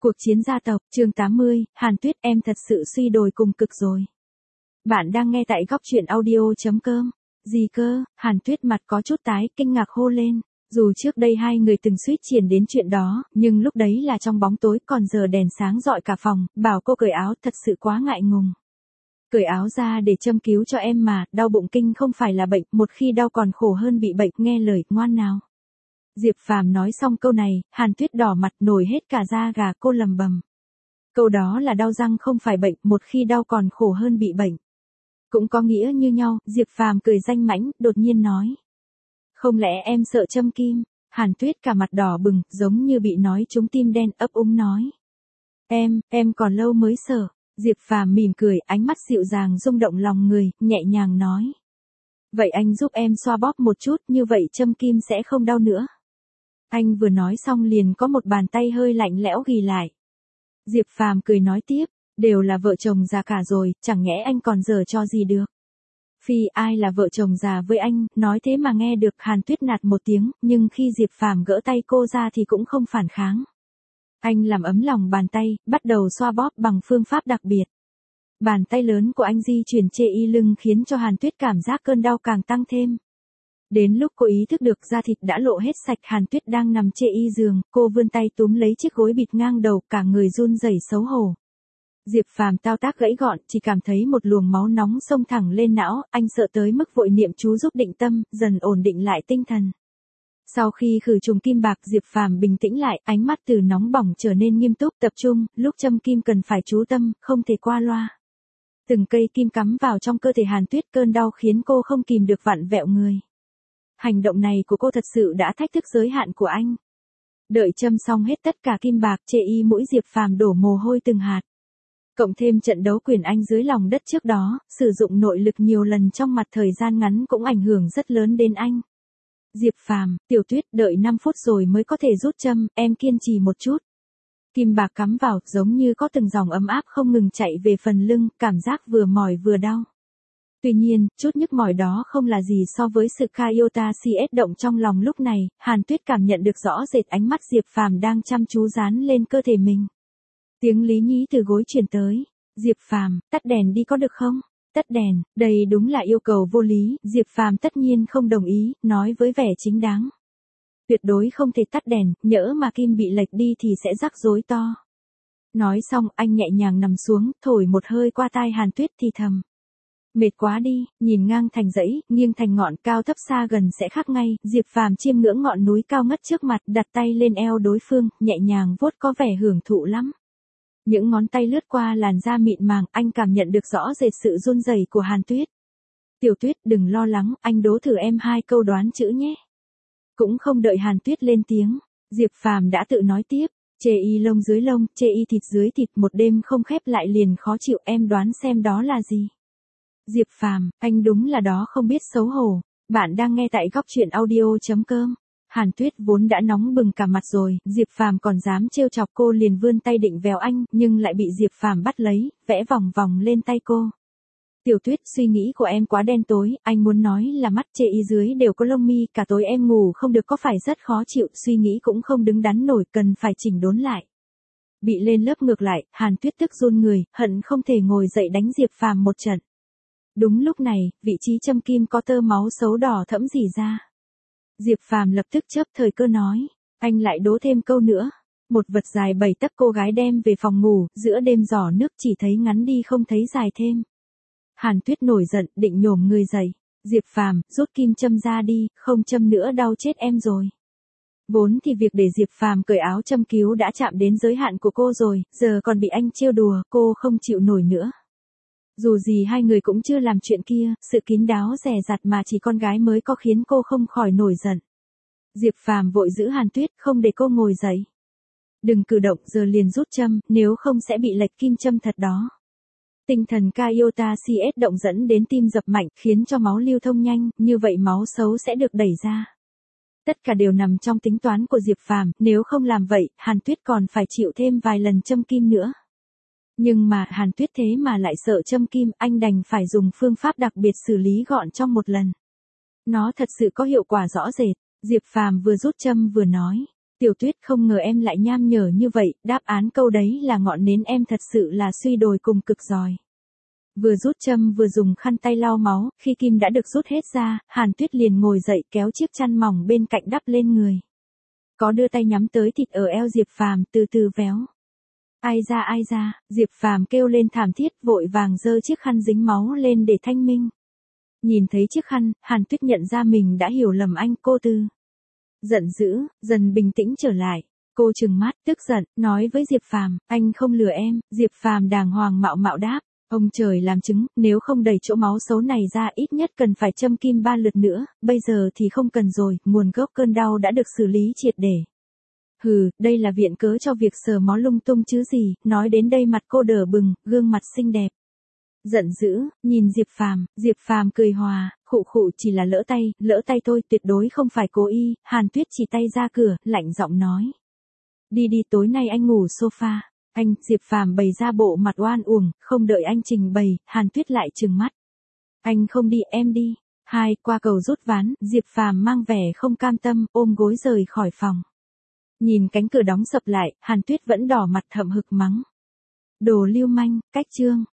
Cuộc chiến gia tộc, chương 80, Hàn Tuyết em thật sự suy đồi cùng cực rồi. Bạn đang nghe tại góc truyện audio.com. Gì cơ, Hàn Tuyết mặt có chút tái, kinh ngạc hô lên. Dù trước đây hai người từng suýt triển đến chuyện đó, nhưng lúc đấy là trong bóng tối, còn giờ đèn sáng rọi cả phòng, bảo cô cởi áo thật sự quá ngại ngùng. Cởi áo ra để châm cứu cho em mà, đau bụng kinh không phải là bệnh, một khi đau còn khổ hơn bị bệnh, nghe lời, ngoan nào. Diệp Phàm nói xong câu này, Hàn Tuyết đỏ mặt nổi hết cả da gà, cô lầm bầm. Câu đó là đau răng không phải bệnh, một khi đau còn khổ hơn bị bệnh. Cũng có nghĩa như nhau, Diệp Phàm cười danh mãnh, đột nhiên nói. Không lẽ em sợ châm kim? Hàn Tuyết cả mặt đỏ bừng, giống như bị nói trúng tim đen, ấp úng nói. Em còn lâu mới sợ. Diệp Phàm mỉm cười, ánh mắt dịu dàng rung động lòng người, nhẹ nhàng nói. Vậy anh giúp em xoa bóp một chút, như vậy châm kim sẽ không đau nữa. Anh vừa nói xong liền có một bàn tay hơi lạnh lẽo ghì lại. Diệp Phàm cười nói tiếp, đều là vợ chồng già cả rồi, chẳng nhẽ anh còn giở cho gì được. Phi, ai là vợ chồng già với anh, nói thế mà nghe được. Hàn Tuyết nạt một tiếng, nhưng khi Diệp Phàm gỡ tay cô ra thì cũng không phản kháng. Anh làm ấm lòng bàn tay, bắt đầu xoa bóp bằng phương pháp đặc biệt. Bàn tay lớn của anh di chuyển chê y lưng khiến cho Hàn Tuyết cảm giác cơn đau càng tăng thêm. Đến lúc cô ý thức được da thịt đã lộ hết sạch, Hàn Tuyết đang nằm chê y giường, cô vươn tay túm lấy chiếc gối bịt ngang đầu, cả người run rẩy xấu hổ. Diệp Phàm thao tác gãy gọn, chỉ cảm thấy một luồng máu nóng xông thẳng lên não, anh sợ tới mức vội niệm chú giúp định tâm, dần ổn định lại tinh thần. Sau khi khử trùng kim bạc, Diệp Phàm bình tĩnh lại, ánh mắt từ nóng bỏng trở nên nghiêm túc, tập trung, lúc châm kim cần phải chú tâm, không thể qua loa. Từng cây kim cắm vào trong cơ thể Hàn Tuyết, cơn đau khiến cô không kìm được vặn vẹo người. Hành động này của cô thật sự đã thách thức giới hạn của anh. Đợi châm xong hết tất cả kim bạc, chê y mũi Diệp Phàm đổ mồ hôi từng hạt. Cộng thêm trận đấu quyền Anh dưới lòng đất trước đó, sử dụng nội lực nhiều lần trong mặt thời gian ngắn cũng ảnh hưởng rất lớn đến anh. Diệp Phàm, Tiểu Tuyết, đợi 5 phút rồi mới có thể rút châm, em kiên trì một chút. Kim bạc cắm vào, giống như có từng dòng ấm áp không ngừng chạy về phần lưng, cảm giác vừa mỏi vừa đau. Tuy nhiên, chút nhức mỏi đó không là gì so với sự Kaiota CS động trong lòng lúc này. Hàn Tuyết cảm nhận được rõ rệt ánh mắt Diệp Phàm đang chăm chú dán lên cơ thể mình. Tiếng lý nhí từ gối truyền tới. Diệp Phàm, tắt đèn đi có được không? Tắt đèn, đây đúng là yêu cầu vô lý, Diệp Phàm tất nhiên không đồng ý, nói với vẻ chính đáng. Tuyệt đối không thể tắt đèn, nhỡ mà kim bị lệch đi thì sẽ rắc rối to. Nói xong, anh nhẹ nhàng nằm xuống, thổi một hơi qua tai Hàn Tuyết thì thầm. Mệt quá đi, nhìn ngang thành dãy, nghiêng thành ngọn, cao thấp xa gần sẽ khác ngay. Diệp Phàm chiêm ngưỡng ngọn núi cao ngất trước mặt, đặt tay lên eo đối phương, nhẹ nhàng vuốt có vẻ hưởng thụ lắm. Những ngón tay lướt qua làn da mịn màng, anh cảm nhận được rõ rệt sự run rẩy của Hàn Tuyết. Tiểu Tuyết, đừng lo lắng, anh đố thử em 2 câu đoán chữ nhé. Cũng không đợi Hàn Tuyết lên tiếng, Diệp Phàm đã tự nói tiếp. Chê y lông dưới lông, chê y thịt dưới thịt, một đêm không khép lại liền khó chịu, em đoán xem đó là gì. Diệp Phàm, anh đúng là đó không biết xấu hổ. Bạn đang nghe tại góc truyện audio.com. Hàn Tuyết vốn đã nóng bừng cả mặt rồi, Diệp Phàm còn dám trêu chọc cô liền vươn tay định véo anh, nhưng lại bị Diệp Phàm bắt lấy, vẽ vòng vòng lên tay cô. Tiểu Tuyết, suy nghĩ của em quá đen tối, anh muốn nói là mắt chê y dưới đều có lông mi, cả tối em ngủ không được có phải rất khó chịu, suy nghĩ cũng không đứng đắn nổi, cần phải chỉnh đốn lại. Bị lên lớp ngược lại, Hàn Tuyết tức run người, hận không thể ngồi dậy đánh Diệp Phàm một trận. Đúng lúc này, vị trí châm kim có tơ máu xấu đỏ thẫm rỉ ra. Diệp Phàm lập tức chớp thời cơ nói, anh lại đố thêm câu nữa. Một vật dài 7 tấc cô gái đem về phòng ngủ, giữa đêm giỏ nước chỉ thấy ngắn đi không thấy dài thêm. Hàn Tuyết nổi giận, định nhổm người dậy. Diệp Phàm, rút kim châm ra đi, không châm nữa đau chết em rồi. Vốn thì việc để Diệp Phàm cởi áo châm cứu đã chạm đến giới hạn của cô rồi, giờ còn bị anh trêu đùa, cô không chịu nổi nữa. Dù gì hai người cũng chưa làm chuyện kia, sự kín đáo dè dặt mà chỉ con gái mới có khiến cô không khỏi nổi giận. Diệp Phàm vội giữ Hàn Tuyết, không để cô ngồi dậy. Đừng cử động, giờ liền rút châm, nếu không sẽ bị lệch kim châm thật đó. Tinh thần Kaiota CS động dẫn đến tim dập mạnh, khiến cho máu lưu thông nhanh, như vậy máu xấu sẽ được đẩy ra. Tất cả đều nằm trong tính toán của Diệp Phàm, nếu không làm vậy, Hàn Tuyết còn phải chịu thêm vài lần châm kim nữa. Nhưng mà Hàn Tuyết thế mà lại sợ châm kim, anh đành phải dùng phương pháp đặc biệt xử lý gọn trong một lần. Nó thật sự có hiệu quả rõ rệt. Diệp Phàm vừa rút châm vừa nói, Tiểu Tuyết không ngờ em lại nham nhở như vậy, đáp án câu đấy là ngọn nến em thật sự là suy đồi cùng cực giỏi. Vừa rút châm vừa dùng khăn tay lau máu, khi kim đã được rút hết ra, Hàn Tuyết liền ngồi dậy kéo chiếc chăn mỏng bên cạnh đắp lên người. Có đưa tay nhắm tới thịt ở eo Diệp Phàm, từ từ véo. Ai ra, Diệp Phàm kêu lên thảm thiết, vội vàng giơ chiếc khăn dính máu lên để thanh minh. Nhìn thấy chiếc khăn, Hàn Tuyết nhận ra mình đã hiểu lầm anh, cô Tư. Giận dữ, dần bình tĩnh trở lại. Cô trừng mắt, tức giận, nói với Diệp Phàm, anh không lừa em. Diệp Phàm đàng hoàng mạo mạo đáp. Ông trời làm chứng, nếu không đẩy chỗ máu xấu này ra ít nhất cần phải châm kim 3 lượt nữa, bây giờ thì không cần rồi, nguồn gốc cơn đau đã được xử lý triệt để. Hừ, đây là viện cớ cho việc sờ mó lung tung chứ gì, nói đến đây mặt cô đỏ bừng, gương mặt xinh đẹp. Giận dữ, nhìn Diệp Phàm cười hòa, khụ chỉ là lỡ tay thôi, tuyệt đối không phải cố ý. Hàn Tuyết chỉ tay ra cửa, lạnh giọng nói. Đi, tối nay anh ngủ sofa. Anh, Diệp Phàm bày ra bộ mặt oan uổng, không đợi anh trình bày, Hàn Tuyết lại trừng mắt. Anh không đi, em đi. Qua cầu rút ván, Diệp Phàm mang vẻ không cam tâm, ôm gối rời khỏi phòng. Nhìn cánh cửa đóng sập lại, Hàn Tuyết vẫn đỏ mặt hậm hực mắng. Đồ lưu manh, cách chương.